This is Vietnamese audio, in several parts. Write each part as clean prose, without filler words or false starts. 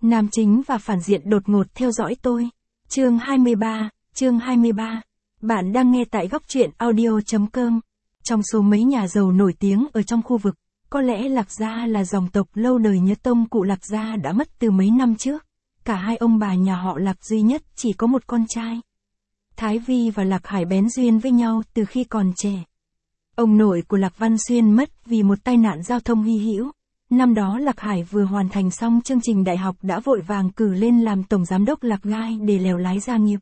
Nam chính và phản diện đột ngột theo dõi tôi. Chương 23. Bạn đang nghe tại góc truyện audio.com. Trong số mấy nhà giàu nổi tiếng ở trong khu vực, có lẽ Lạc Gia là dòng tộc lâu đời nhất. Tông cụ Lạc Gia đã mất từ mấy năm trước. Cả hai ông bà nhà họ Lạc duy nhất chỉ có một con trai. Thái Vi và Lạc Hải bén duyên với nhau từ khi còn trẻ. Ông nội của Lạc Văn Xuyên mất vì một tai nạn giao thông hy hữu. Năm đó Lạc Hải vừa hoàn thành xong chương trình đại học đã vội vàng cử lên làm tổng giám đốc Lạc Gai để lèo lái gia nghiệp.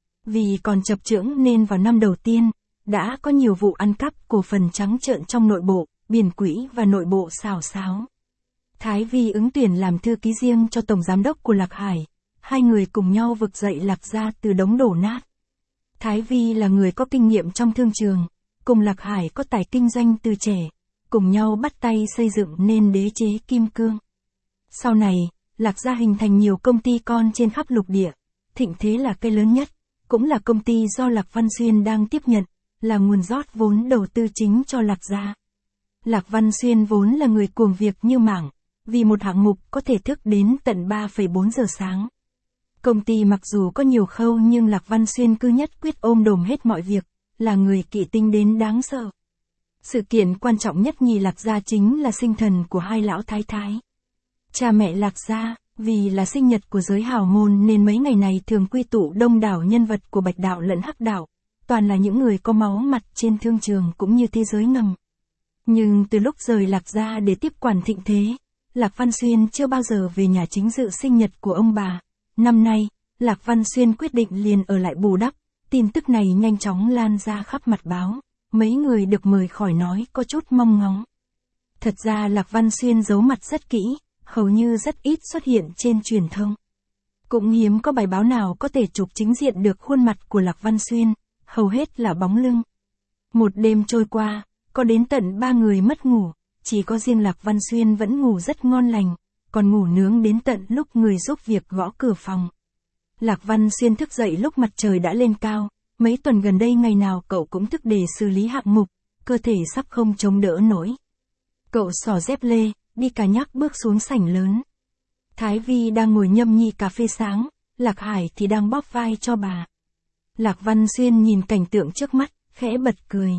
Vì còn chập chững nên vào năm đầu tiên, đã có nhiều vụ ăn cắp cổ phần trắng trợn trong nội bộ, biển quỹ và nội bộ xào xáo. Thái Vi ứng tuyển làm thư ký riêng cho tổng giám đốc của Lạc Hải. Hai người cùng nhau vực dậy Lạc Gia từ đống đổ nát. Thái Vi là người có kinh nghiệm trong thương trường, cùng Lạc Hải có tài kinh doanh từ trẻ, cùng nhau bắt tay xây dựng nên đế chế kim cương. Sau này, Lạc Gia hình thành nhiều công ty con trên khắp lục địa. Thịnh Thế là cây lớn nhất, cũng là công ty do Lạc Văn Xuyên đang tiếp nhận, là nguồn rót vốn đầu tư chính cho Lạc Gia. Lạc Văn Xuyên vốn là người cuồng việc như mảng, vì một hạng mục có thể thức đến tận 3,4 giờ sáng. Công ty mặc dù có nhiều khâu nhưng Lạc Văn Xuyên cứ nhất quyết ôm đồm hết mọi việc, là người kỹ tính đến đáng sợ. Sự kiện quan trọng nhất nhì Lạc Gia chính là sinh thần của hai lão thái thái. Cha mẹ Lạc Gia, vì là sinh nhật của giới hào môn nên mấy ngày này thường quy tụ đông đảo nhân vật của Bạch đạo lẫn Hắc đạo, toàn là những người có máu mặt trên thương trường cũng như thế giới ngầm. Nhưng từ lúc rời Lạc Gia để tiếp quản Thịnh Thế, Lạc Văn Xuyên chưa bao giờ về nhà chính dự sinh nhật của ông bà. Năm nay, Lạc Văn Xuyên quyết định liền ở lại bù đắp. Tin tức này nhanh chóng lan ra khắp mặt báo. Mấy người được mời khỏi nói có chút mong ngóng. Thật ra Lạc Văn Xuyên giấu mặt rất kỹ, hầu như rất ít xuất hiện trên truyền thông. Cũng hiếm có bài báo nào có thể chụp chính diện được khuôn mặt của Lạc Văn Xuyên, hầu hết là bóng lưng. Một đêm trôi qua, có đến tận 3 người mất ngủ, chỉ có riêng Lạc Văn Xuyên vẫn ngủ rất ngon lành, còn ngủ nướng đến tận lúc người giúp việc gõ cửa phòng. Lạc Văn Xuyên thức dậy lúc mặt trời đã lên cao. Mấy tuần gần đây ngày nào cậu cũng thức để xử lý hạng mục, cơ thể sắp không chống đỡ nổi. Cậu xỏ dép lê, đi cà nhắc bước xuống sảnh lớn. Thái Vi đang ngồi nhâm nhi cà phê sáng, Lạc Hải thì đang bóp vai cho bà. Lạc Văn Xuyên nhìn cảnh tượng trước mắt, khẽ bật cười.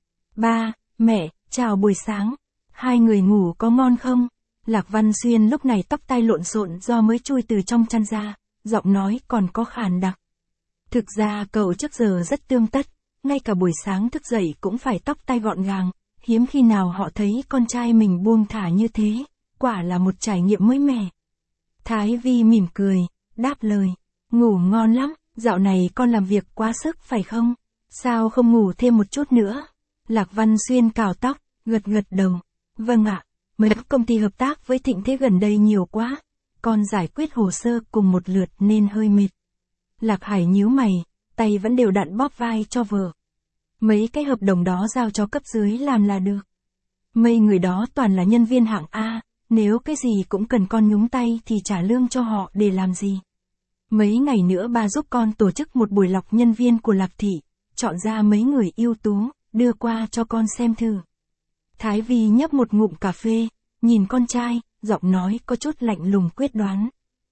Ba, mẹ, chào buổi sáng. Hai người ngủ có ngon không? Lạc Văn Xuyên lúc này tóc tai lộn xộn do mới chui từ trong chăn ra, giọng nói còn có khàn đặc. Thực ra cậu trước giờ rất tươm tất, ngay cả buổi sáng thức dậy cũng phải tóc tai gọn gàng, hiếm khi nào họ thấy con trai mình buông thả như thế, quả là một trải nghiệm mới mẻ. Thái Vi mỉm cười, đáp lời, ngủ ngon lắm, dạo này con làm việc quá sức phải không? Sao không ngủ thêm một chút nữa? Lạc Văn Xuyên cào tóc, gật đầu, vâng ạ, mấy công ty hợp tác với Thịnh Thế gần đây nhiều quá, con giải quyết hồ sơ cùng một lượt nên hơi mệt. Lạc Hải nhíu mày, tay vẫn đều đặn bóp vai cho vợ. Mấy cái hợp đồng đó giao cho cấp dưới làm là được. Mấy người đó toàn là nhân viên hạng A, nếu cái gì cũng cần con nhúng tay thì trả lương cho họ để làm gì. Mấy ngày nữa ba giúp con tổ chức một buổi lọc nhân viên của Lạc Thị, chọn ra mấy người ưu tú, đưa qua cho con xem thử. Thái Vi nhấp một ngụm cà phê, nhìn con trai, giọng nói có chút lạnh lùng quyết đoán.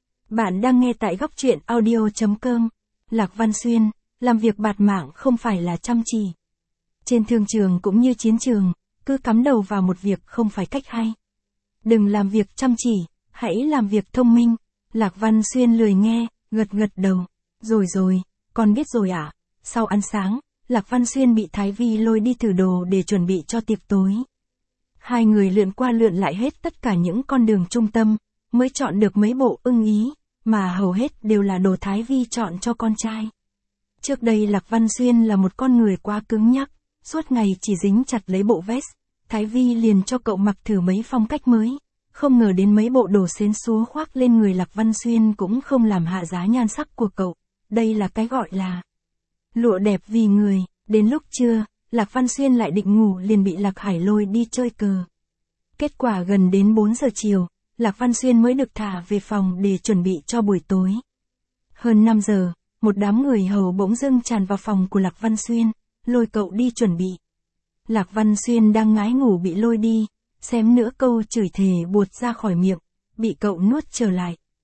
Bạn đang nghe tại góc truyện audio.com. Lạc Văn Xuyên, làm việc bạt mạng không phải là chăm chỉ. Trên thương trường cũng như chiến trường, cứ cắm đầu vào một việc không phải cách hay. Đừng làm việc chăm chỉ, hãy làm việc thông minh. Lạc Văn Xuyên lười nghe, gật đầu. Rồi, con biết rồi ạ. Sau ăn sáng, Lạc Văn Xuyên bị Thái Vi lôi đi thử đồ để chuẩn bị cho tiệc tối. Hai người lượn qua lượn lại hết tất cả những con đường trung tâm, mới chọn được mấy bộ ưng ý, mà hầu hết đều là đồ Thái Vi chọn cho con trai. Trước đây Lạc Văn Xuyên là một con người quá cứng nhắc, suốt ngày chỉ dính chặt lấy bộ vest, Thái Vi liền cho cậu mặc thử mấy phong cách mới, không ngờ đến mấy bộ đồ xến xúa khoác lên người Lạc Văn Xuyên cũng không làm hạ giá nhan sắc của cậu, đây là cái gọi là lụa đẹp vì người. Đến lúc trưa, Lạc Văn Xuyên lại định ngủ liền bị Lạc Hải lôi đi chơi cờ. Kết quả gần đến 4 giờ chiều, Lạc Văn Xuyên mới được thả về phòng để chuẩn bị cho buổi tối. Hơn 5 giờ, một đám người hầu bỗng dưng tràn vào phòng của Lạc Văn Xuyên, lôi cậu đi chuẩn bị. Lạc Văn Xuyên đang ngái ngủ bị lôi đi, xém nữa câu chửi thề buột ra khỏi miệng, bị cậu nuốt trở lại.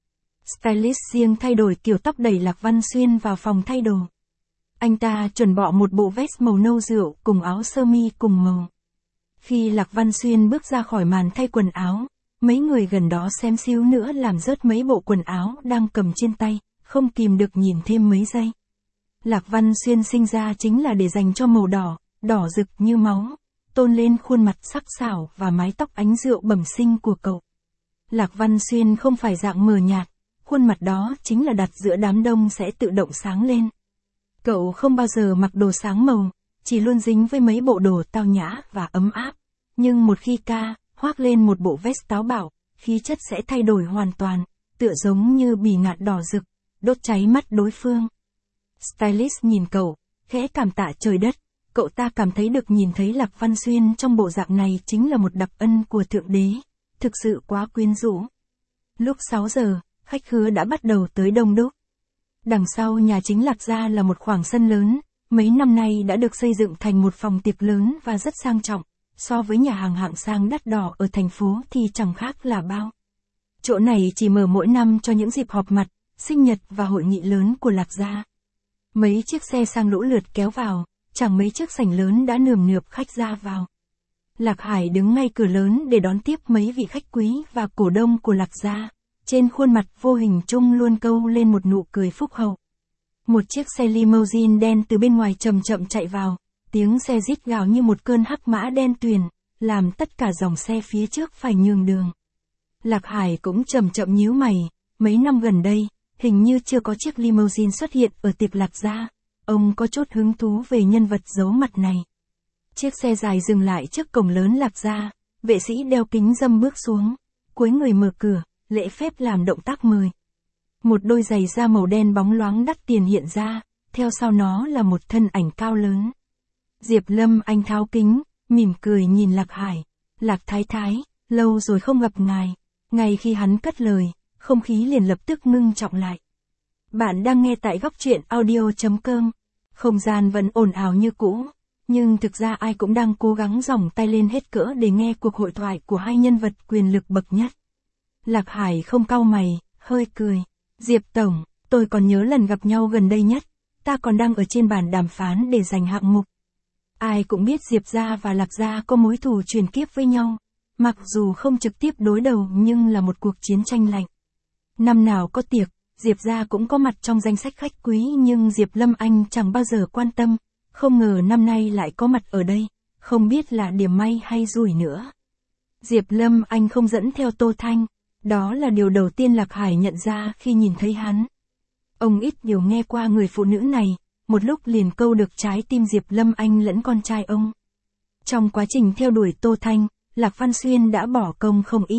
Stylist riêng thay đổi kiểu tóc đẩy Lạc Văn Xuyên vào phòng thay đồ. Anh ta chuẩn bỏ một bộ vest màu nâu rượu cùng áo sơ mi cùng màu. Khi Lạc Văn Xuyên bước ra khỏi màn thay quần áo, mấy người gần đó xém xíu nữa làm rớt mấy bộ quần áo đang cầm trên tay, không kìm được nhìn thêm mấy giây. Lạc Văn Xuyên sinh ra chính là để dành cho màu đỏ, đỏ rực như máu, tôn lên khuôn mặt sắc sảo và mái tóc ánh rượu bẩm sinh của cậu. Lạc Văn Xuyên không phải dạng mờ nhạt, khuôn mặt đó chính là đặt giữa đám đông sẽ tự động sáng lên. Cậu không bao giờ mặc đồ sáng màu, chỉ luôn dính với mấy bộ đồ tao nhã và ấm áp. Nhưng một khi khoác lên một bộ vest táo bạo, khí chất sẽ thay đổi hoàn toàn, tựa giống như bì ngạn đỏ rực, đốt cháy mắt đối phương. Stylist nhìn cậu, khẽ cảm tạ trời đất, cậu ta cảm thấy được nhìn thấy Lạc Văn Xuyên trong bộ dạng này chính là một đặc ân của Thượng Đế, thực sự quá quyến rũ. Lúc 6 giờ, khách khứa đã bắt đầu tới đông đúc. Đằng sau nhà chính Lạc gia là một khoảng sân lớn, mấy năm nay đã được xây dựng thành một phòng tiệc lớn và rất sang trọng, so với nhà hàng hạng sang đắt đỏ ở thành phố thì chẳng khác là bao. Chỗ này chỉ mở mỗi năm cho những dịp họp mặt, sinh nhật và hội nghị lớn của Lạc gia. Mấy chiếc xe sang lũ lượt kéo vào, chẳng mấy chiếc sảnh lớn đã nườm nượp khách ra vào. Lạc Hải đứng ngay cửa lớn để đón tiếp mấy vị khách quý và cổ đông của Lạc gia. Trên khuôn mặt vô hình chung luôn câu lên một nụ cười phúc hậu. Một chiếc xe limousine đen từ bên ngoài chậm chậm chạy vào, tiếng xe rít gào như một cơn hắc mã đen tuyền, làm tất cả dòng xe phía trước phải nhường đường. Lạc Hải cũng chậm chậm nhíu mày, mấy năm gần đây, hình như chưa có chiếc limousine xuất hiện ở tiệc Lạc gia, ông có chút hứng thú về nhân vật giấu mặt này. Chiếc xe dài dừng lại trước cổng lớn Lạc gia, vệ sĩ đeo kính râm bước xuống, cúi người mở cửa, lễ phép làm động tác mời. Một đôi giày da màu đen bóng loáng đắt tiền hiện ra, theo sau nó là một thân ảnh cao lớn. Diệp Lâm Anh tháo kính, mỉm cười nhìn Lạc Hải. Lạc Thái Thái, lâu rồi không gặp ngài. Ngay khi hắn cất lời, không khí liền lập tức ngưng trọng lại. Bạn đang nghe tại góc truyện audio.com. Không gian vẫn ồn ào như cũ, nhưng thực ra ai cũng đang cố gắng giỏng tay lên hết cỡ để nghe cuộc hội thoại của hai nhân vật quyền lực bậc nhất. Lạc Hải không cau mày, hơi cười. Diệp Tổng, tôi còn nhớ lần gặp nhau gần đây nhất, ta còn đang ở trên bàn đàm phán để giành hạng mục. Ai cũng biết Diệp gia và Lạc gia có mối thù truyền kiếp với nhau, mặc dù không trực tiếp đối đầu nhưng là một cuộc chiến tranh lạnh. Năm nào có tiệc, Diệp gia cũng có mặt trong danh sách khách quý nhưng Diệp Lâm Anh chẳng bao giờ quan tâm, không ngờ năm nay lại có mặt ở đây, không biết là điểm may hay rủi nữa. Diệp Lâm Anh không dẫn theo Tô Thanh. Đó là điều đầu tiên Lạc Hải nhận ra khi nhìn thấy hắn. Ông ít nhiều nghe qua người phụ nữ này, một lúc liền câu được trái tim Diệp Lâm Anh lẫn con trai ông. Trong quá trình theo đuổi Tô Thanh, Lạc Văn Xuyên đã bỏ công không ít.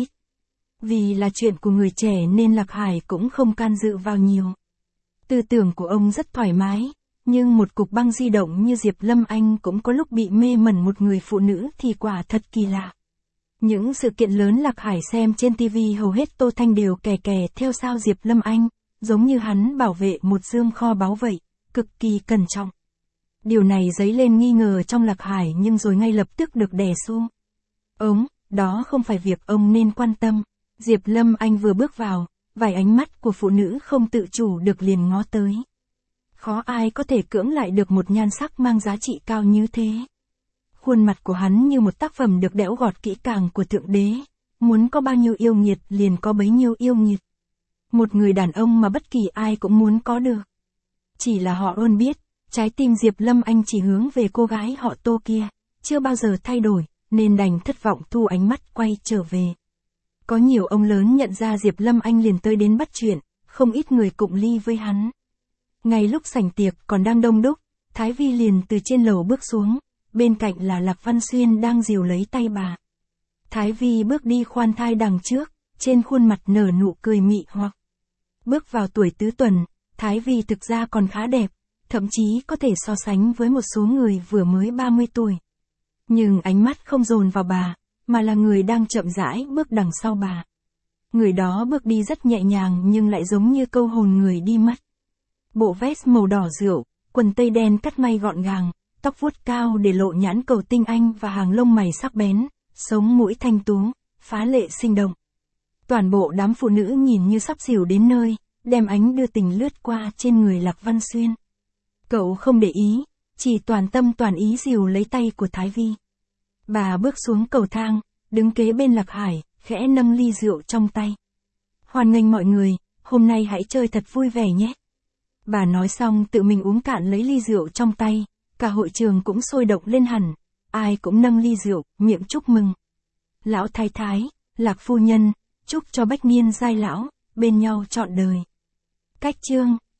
Vì là chuyện của người trẻ nên Lạc Hải cũng không can dự vào nhiều. Tư tưởng của ông rất thoải mái, nhưng một cục băng di động như Diệp Lâm Anh cũng có lúc bị mê mẩn một người phụ nữ thì quả thật kỳ lạ. Những sự kiện lớn Lạc Hải xem trên TV hầu hết Tô Thanh đều kè kè theo sau Diệp Lâm Anh, giống như hắn bảo vệ một dương kho báu vậy, cực kỳ cẩn trọng. Điều này dấy lên nghi ngờ trong Lạc Hải nhưng rồi ngay lập tức được đè xuống. Đó không phải việc ông nên quan tâm. Diệp Lâm Anh vừa bước vào, vài ánh mắt của phụ nữ không tự chủ được liền ngó tới. Khó ai có thể cưỡng lại được một nhan sắc mang giá trị cao như thế. Khuôn mặt của hắn như một tác phẩm được đẽo gọt kỹ càng của Thượng Đế, muốn có bao nhiêu yêu nghiệt liền có bấy nhiêu yêu nghiệt. Một người đàn ông mà bất kỳ ai cũng muốn có được. Chỉ là họ luôn biết, trái tim Diệp Lâm Anh chỉ hướng về cô gái họ Tô kia, chưa bao giờ thay đổi, nên đành thất vọng thu ánh mắt quay trở về. Có nhiều ông lớn nhận ra Diệp Lâm Anh liền tới đến bắt chuyện, không ít người cụng ly với hắn. Ngay lúc sảnh tiệc còn đang đông đúc, Thái Vi liền từ trên lầu bước xuống. Bên cạnh là Lạc Văn Xuyên đang dìu lấy tay bà. Thái Vi bước đi khoan thai đằng trước, trên khuôn mặt nở nụ cười mị hoặc. Bước vào tuổi tứ tuần, Thái Vi thực ra còn khá đẹp, thậm chí có thể so sánh với một số người vừa mới 30 tuổi. Nhưng ánh mắt không dồn vào bà, mà là người đang chậm rãi bước đằng sau bà. Người đó bước đi rất nhẹ nhàng nhưng lại giống như câu hồn người đi mất. Bộ vest màu đỏ rượu, quần tây đen cắt may gọn gàng. Tóc vuốt cao để lộ nhãn cầu tinh anh và hàng lông mày sắc bén, sống mũi thanh tú, phá lệ sinh động. Toàn bộ đám phụ nữ nhìn như sắp xỉu đến nơi, đem ánh đưa tình lướt qua trên người Lạc Văn Xuyên. Cậu không để ý, chỉ toàn tâm toàn ý dìu lấy tay của Thái Vi. Bà bước xuống cầu thang, đứng kế bên Lạc Hải, khẽ nâng ly rượu trong tay. Hoan nghênh mọi người, hôm nay hãy chơi thật vui vẻ nhé. Bà nói xong tự mình uống cạn lấy ly rượu trong tay, cả hội trường cũng sôi động lên hẳn, ai cũng nâng ly rượu, miệng chúc mừng. Lão thái thái, Lạc phu nhân, chúc cho bách niên giai lão, bên nhau trọn đời. Cách chương